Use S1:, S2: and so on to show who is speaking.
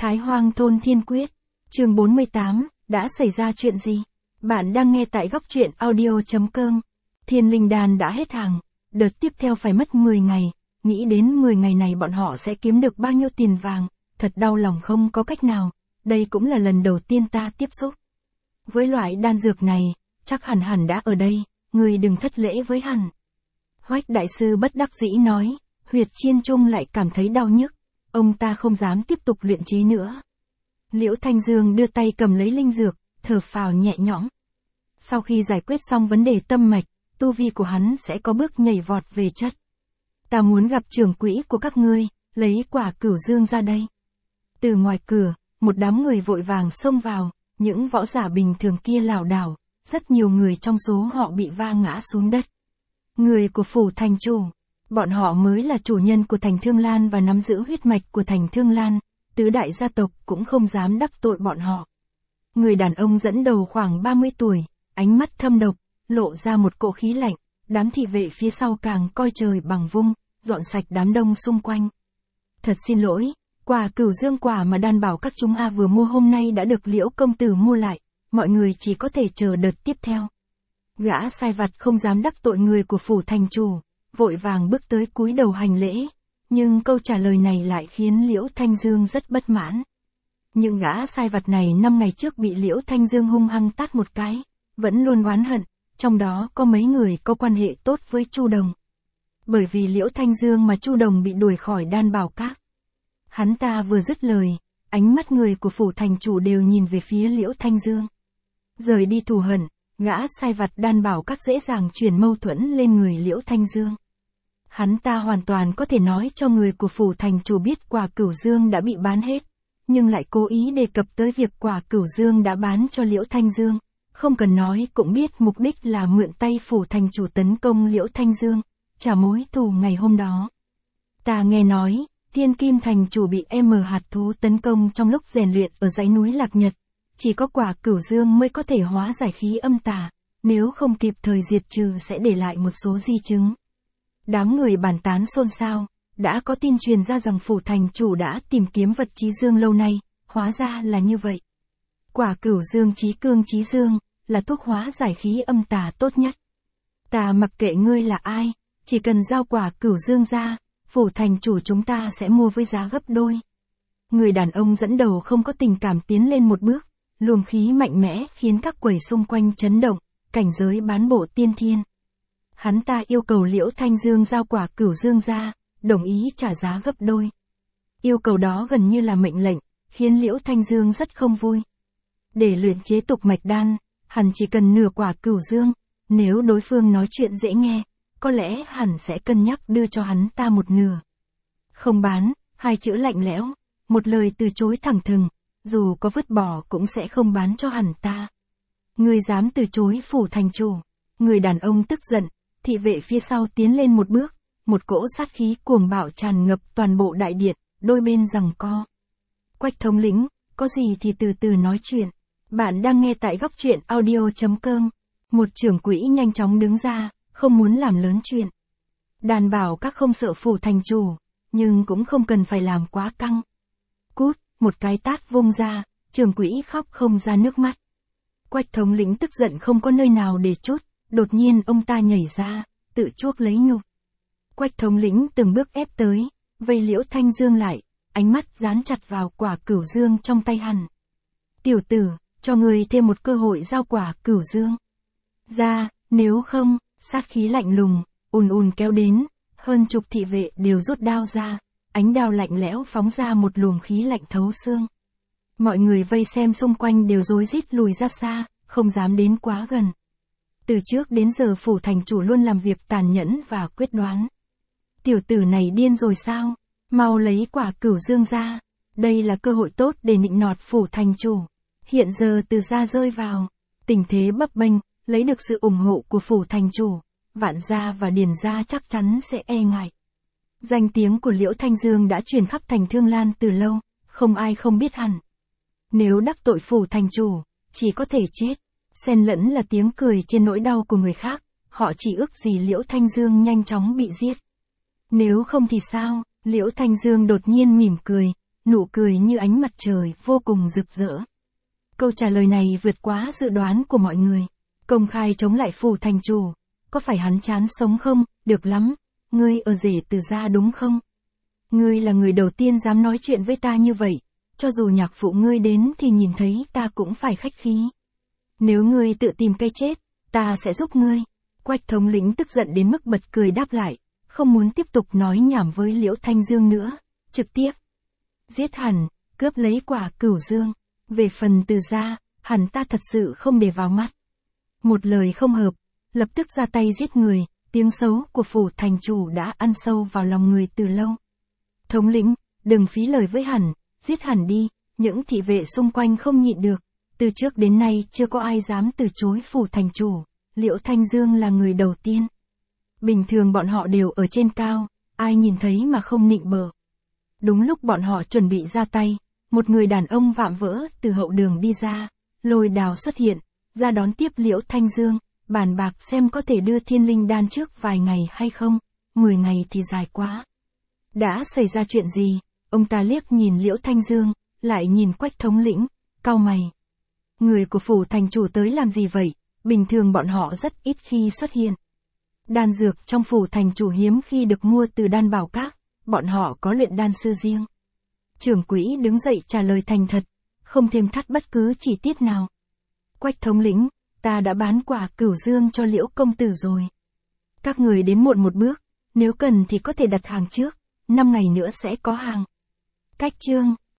S1: Thái Hoang thôn Thiên Quyết, chương 48, đã xảy ra chuyện gì? Bạn đang nghe tại góc truyện audio.com. Thiên linh đan đã hết hàng, đợt tiếp theo phải mất 10 ngày, nghĩ đến 10 ngày này bọn họ sẽ kiếm được bao nhiêu tiền vàng, thật đau lòng không có cách nào, đây cũng là lần đầu tiên ta tiếp xúc. Với loại đan dược này, chắc hẳn đã ở đây, người đừng thất lễ với hẳn. Hoách đại sư bất đắc dĩ nói, huyệt chiên trung lại cảm thấy đau nhức, ông ta không dám tiếp tục luyện chế nữa. Liễu Thanh Dương đưa tay cầm lấy linh dược, thở phào nhẹ nhõm. Sau khi giải quyết xong vấn đề tâm mạch, tu vi của hắn sẽ có bước nhảy vọt về chất. Ta muốn gặp trưởng quỹ của các ngươi, lấy quả cửu dương ra đây. Từ ngoài cửa, một đám người vội vàng xông vào, những võ giả bình thường kia lảo đảo, rất nhiều người trong số họ bị va ngã xuống đất. Người của phủ thành chủ, bọn họ mới là chủ nhân của thành Thương Lan và nắm giữ huyết mạch của thành Thương Lan, tứ đại gia tộc cũng không dám đắc tội bọn họ. Người đàn ông dẫn đầu khoảng 30 tuổi, ánh mắt thâm độc, lộ ra một cỗ khí lạnh, đám thị vệ phía sau càng coi trời bằng vung, dọn sạch đám đông xung quanh. Thật xin lỗi, quả cửu dương quả mà đan bảo các chúng vừa mua hôm nay đã được Liễu công tử mua lại, mọi người chỉ có thể chờ đợt tiếp theo. Gã sai vặt không dám đắc tội người của phủ thành chủ, vội vàng bước tới cúi đầu hành lễ, nhưng câu trả lời này lại khiến Liễu Thanh Dương rất bất mãn. Nhưng gã sai vặt này 5 ngày trước bị Liễu Thanh Dương hung hăng tát một cái, vẫn luôn oán hận, trong đó có mấy người có quan hệ tốt với Chu Đồng. Bởi vì Liễu Thanh Dương mà Chu Đồng bị đuổi khỏi đan bảo các. Hắn ta vừa dứt lời, ánh mắt người của phủ thành chủ đều nhìn về phía Liễu Thanh Dương. Rời đi thù hận, gã sai vặt đan bảo các dễ dàng chuyển mâu thuẫn lên người Liễu Thanh Dương. Hắn ta hoàn toàn có thể nói cho người của phủ thành chủ biết quả cửu dương đã bị bán hết, nhưng lại cố ý đề cập tới việc quả cửu dương đã bán cho Liễu Thanh Dương. Không cần nói cũng biết mục đích là mượn tay phủ thành chủ tấn công Liễu Thanh Dương, trả mối thù ngày hôm đó. Ta nghe nói, Thiên Kim thành chủ bị hạt thú tấn công trong lúc rèn luyện ở dãy núi Lạc Nhật. Chỉ có quả cửu dương mới có thể hóa giải khí âm tà, nếu không kịp thời diệt trừ sẽ để lại một số di chứng. Đám người bàn tán xôn xao, đã có tin truyền ra rằng phủ thành chủ đã tìm kiếm vật chí dương lâu nay, hóa ra là như vậy. Quả cửu dương chí cương chí dương, là thuốc hóa giải khí âm tà tốt nhất. Ta mặc kệ ngươi là ai, chỉ cần giao quả cửu dương ra, phủ thành chủ chúng ta sẽ mua với giá gấp đôi. Người đàn ông dẫn đầu không có tình cảm tiến lên một bước, luồng khí mạnh mẽ khiến các quầy xung quanh chấn động, cảnh giới bán bộ tiên thiên. Hắn ta yêu cầu Liễu Thanh Dương giao quả cửu dương ra, đồng ý trả giá gấp đôi. Yêu cầu đó gần như là mệnh lệnh, khiến Liễu Thanh Dương rất không vui. Để luyện chế tục mạch đan, hắn chỉ cần nửa quả cửu dương, nếu đối phương nói chuyện dễ nghe, có lẽ hắn sẽ cân nhắc đưa cho hắn ta một nửa. Không bán, hai chữ lạnh lẽo, một lời từ chối thẳng thừng, dù có vứt bỏ cũng sẽ không bán cho hắn ta. Ngươi dám từ chối phủ thành chủ. Người đàn ông tức giận, thị vệ phía sau tiến lên một bước, một cỗ sát khí cuồng bạo tràn ngập toàn bộ đại điện, đôi bên giằng co. Quách thống lĩnh, có gì thì từ từ nói chuyện. Bạn đang nghe tại góc truyện audio.com. Một trưởng quỹ nhanh chóng đứng ra, không muốn làm lớn chuyện. Đàn bảo các không sợ phủ thành chủ, nhưng cũng không cần phải làm quá căng. Cút, một cái tát vung ra, trưởng quỹ khóc không ra nước mắt. Quách thống lĩnh tức giận không có nơi nào để trút, đột nhiên ông ta nhảy ra, tự chuốc lấy nhục. Quách thống lĩnh từng bước ép tới, vây Liễu Thanh Dương lại, ánh mắt dán chặt vào quả cửu dương trong tay hắn. Tiểu tử, cho người thêm một cơ hội giao quả cửu dương ra, nếu không, sát khí lạnh lùng, ùn kéo đến, hơn chục thị vệ đều rút đao ra, ánh đao lạnh lẽo phóng ra một luồng khí lạnh thấu xương. Mọi người vây xem xung quanh đều rối rít lùi ra xa, không dám đến quá gần. Từ trước đến giờ phủ thành chủ luôn làm việc tàn nhẫn và quyết đoán. Tiểu tử này điên rồi sao? Mau lấy quả cửu dương ra. Đây là cơ hội tốt để nịnh nọt phủ thành chủ. Hiện giờ từ gia rơi vào tình thế bấp bênh, lấy được sự ủng hộ của phủ thành chủ, Vạn gia và Điền gia chắc chắn sẽ e ngại. Danh tiếng của Liễu Thanh Dương đã truyền khắp thành Thương Lan từ lâu, không ai không biết hẳn. Nếu đắc tội phủ thành chủ, chỉ có thể chết. Xen lẫn là tiếng cười trên nỗi đau của người khác, họ chỉ ước gì Liễu Thanh Dương nhanh chóng bị giết. Nếu không thì sao? Liễu Thanh Dương đột nhiên mỉm cười, nụ cười như ánh mặt trời vô cùng rực rỡ. Câu trả lời này vượt quá dự đoán của mọi người. Công khai chống lại phủ thành chủ, có phải hắn chán sống không? Được lắm, ngươi ở rể Từ gia đúng không? Ngươi là người đầu tiên dám nói chuyện với ta như vậy, cho dù nhạc phụ ngươi đến thì nhìn thấy ta cũng phải khách khí. Nếu ngươi tự tìm cái chết, ta sẽ giúp ngươi. Quách thống lĩnh tức giận đến mức bật cười đáp lại, không muốn tiếp tục nói nhảm với Liễu Thanh Dương nữa, trực tiếp giết hẳn, cướp lấy quả Cửu Dương. Về phần Từ gia, hẳn ta thật sự không để vào mắt. Một lời không hợp, lập tức ra tay giết người, tiếng xấu của phủ thành chủ đã ăn sâu vào lòng người từ lâu. Thống lĩnh, đừng phí lời với hẳn, giết hẳn đi, những thị vệ xung quanh không nhịn được. Từ trước đến nay chưa có ai dám từ chối phủ thành chủ, Liễu Thanh Dương là người đầu tiên. Bình thường bọn họ đều ở trên cao, ai nhìn thấy mà không nịnh bợ. Đúng lúc bọn họ chuẩn bị ra tay, một người đàn ông vạm vỡ từ hậu đường đi ra, Lôi Đào xuất hiện, ra đón tiếp Liễu Thanh Dương, bàn bạc xem có thể đưa Thiên Linh Đan trước vài ngày hay không, 10 ngày thì dài quá. Đã xảy ra chuyện gì? Ông ta liếc nhìn Liễu Thanh Dương, lại nhìn Quách thống lĩnh, cau mày. Người của phủ thành chủ tới làm gì vậy? Bình thường bọn họ rất ít khi xuất hiện. Đan dược trong phủ thành chủ hiếm khi được mua từ đan bảo các, bọn họ có luyện đan sư riêng. Trưởng quỹ đứng dậy trả lời thành thật, không thêm thắt bất cứ chi tiết nào. Quách thống lĩnh, ta đã bán quả Cửu Dương cho Liễu công tử rồi. Các người đến muộn một bước, nếu cần thì có thể đặt hàng trước, 5 ngày nữa sẽ có hàng. Cách chương